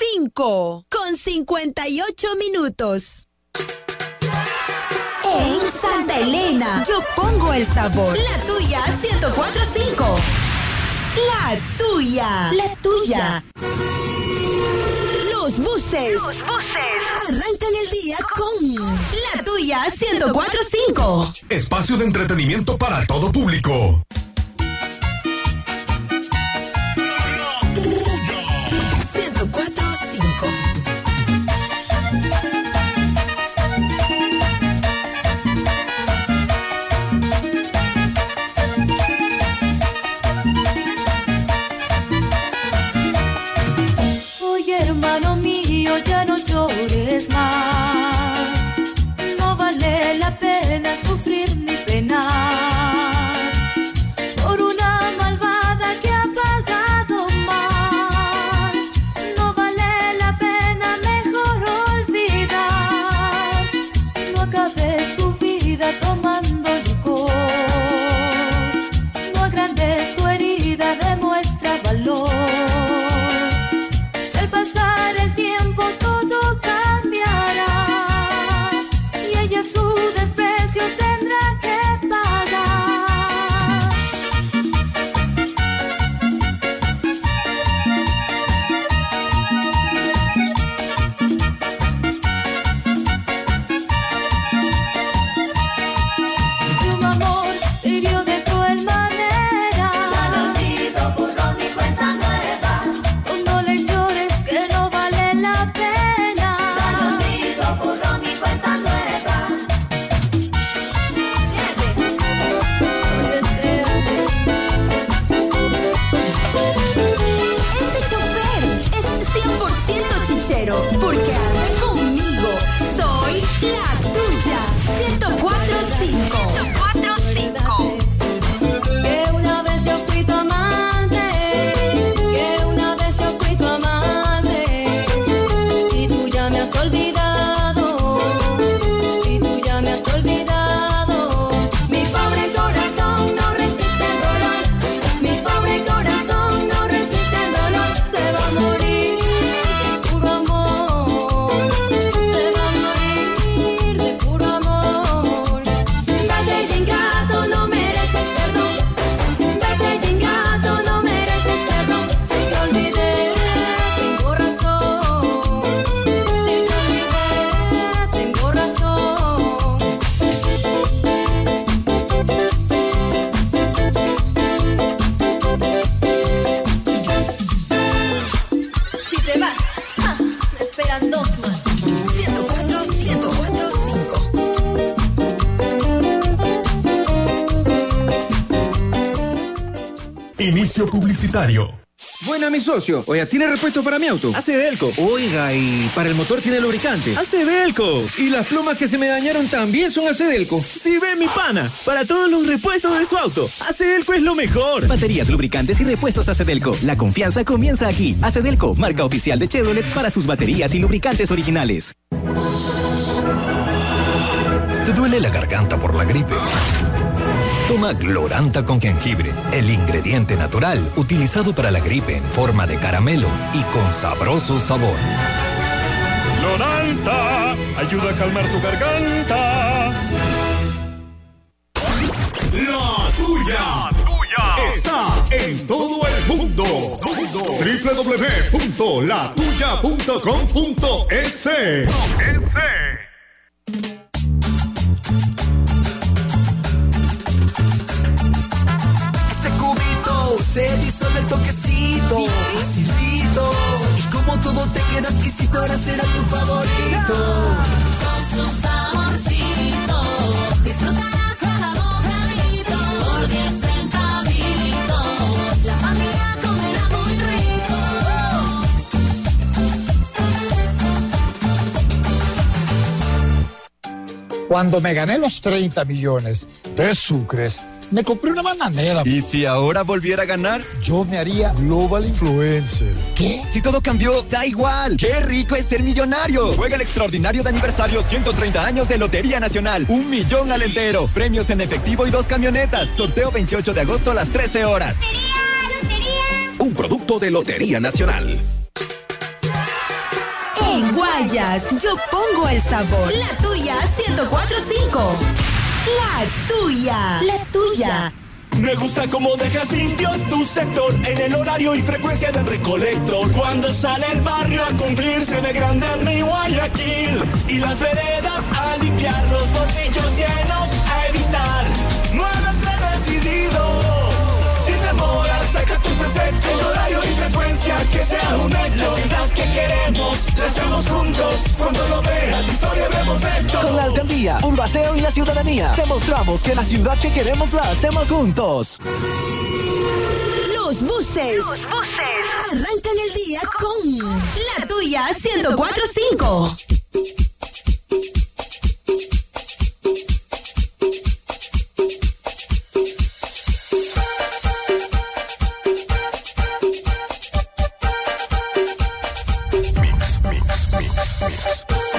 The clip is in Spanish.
5:58. En Santa Elena, yo pongo el sabor. La tuya, 104.5. La tuya. La tuya. Los buses. Arrancan el día con La tuya, 104.5. Espacio de entretenimiento para todo público. Hermano mío, ya no llores más. No vale la pena sufrir ni penar por una malvada que ha pagado mal. No vale la pena, mejor olvidar. No acabes tu vida tomando licor. No agrandes tu herida, demuestra valor. Pasar el tiempo todo cambiará y ella su desprecio tendrá que pagar. Su amor te hirió de cruel manera. Dale olvido, borrón y cuenta nueva. No le llores que no vale la pena. Dale olvido, borrón y cuenta nueva. Este chofer es 100% chichero porque anda conmigo. Soy la tuya, 104.5. 104.5. Que una vez yo fui tu amante, que una vez yo fui tu amante, y tú ya me has olvidado, y tú ya me has olvidado. Mi pobre corazón no resiste el dolor, mi pobre corazón no resiste el dolor. Se va a morir de puro amor, se va a morir de puro amor. Vete ingrato, no mereces perdón. Vete ingrato, no mereces perdón. Si te olvidé, tengo razón. Si te olvidé, tengo razón. Si te vas, me esperan dos más. 104.5. Inicio publicitario. Buena, mi socio. Oiga, ¿tiene repuesto para mi auto? Acedelco. Oiga, ¿y para el motor tiene lubricante? Acedelco. ¿Y las plumas que se me dañaron también son Acedelco? Si ve mi pana, para todos los repuestos de su auto, Acedelco es lo mejor. Baterías, lubricantes y repuestos Acedelco. La confianza comienza aquí. Acedelco, marca oficial de Chevrolet para sus baterías y lubricantes originales. ¿Te duele la garganta por la gripe? Toma Gloranta con jengibre, el ingrediente natural utilizado para la gripe en forma de caramelo y con sabroso sabor. Gloranta ayuda a calmar tu garganta. La tuya está en todo el mundo. www.latuya.com.es. Se disuelve el toquecito, facilito. Y como todo te queda exquisito, ahora será tu favorito. Con su saborcito, disfrutarás cada bocadito. Por 10 centavitos, la familia comerá muy rico. Cuando me gané los 30 millones de sucres, me compré una bananera. ¿Y si ahora volviera a ganar? Yo me haría global influencer. ¿Qué? Si todo cambió, da igual. ¡Qué rico es ser millonario! Juega el extraordinario de aniversario 130 años de Lotería Nacional. 1 millón al entero. Premios en efectivo y 2 camionetas. Sorteo 28 de agosto a las 13 horas. Un producto de Lotería Nacional. fallas. Yo pongo el sabor. La tuya 104.5. La tuya. La tuya. Me gusta cómo dejas limpio tu sector en el horario y frecuencia del recolector. Cuando sale el barrio a cumplir, se ve grande mi Guayaquil. Y las veredas a limpiar, los bolsillos llenos a evitar. Muévete decidido, sin demora, saca tus desechos. El horario y frecuencia, que sea un hecho. La ciudad que queremos, la hacemos juntos. Cuando lo veas, historia habremos hecho. Con la alcaldía, Urbaceo y la ciudadanía, demostramos que la ciudad que queremos la hacemos juntos. Los buses arrancan el día con La Tuya 104.5. Mix.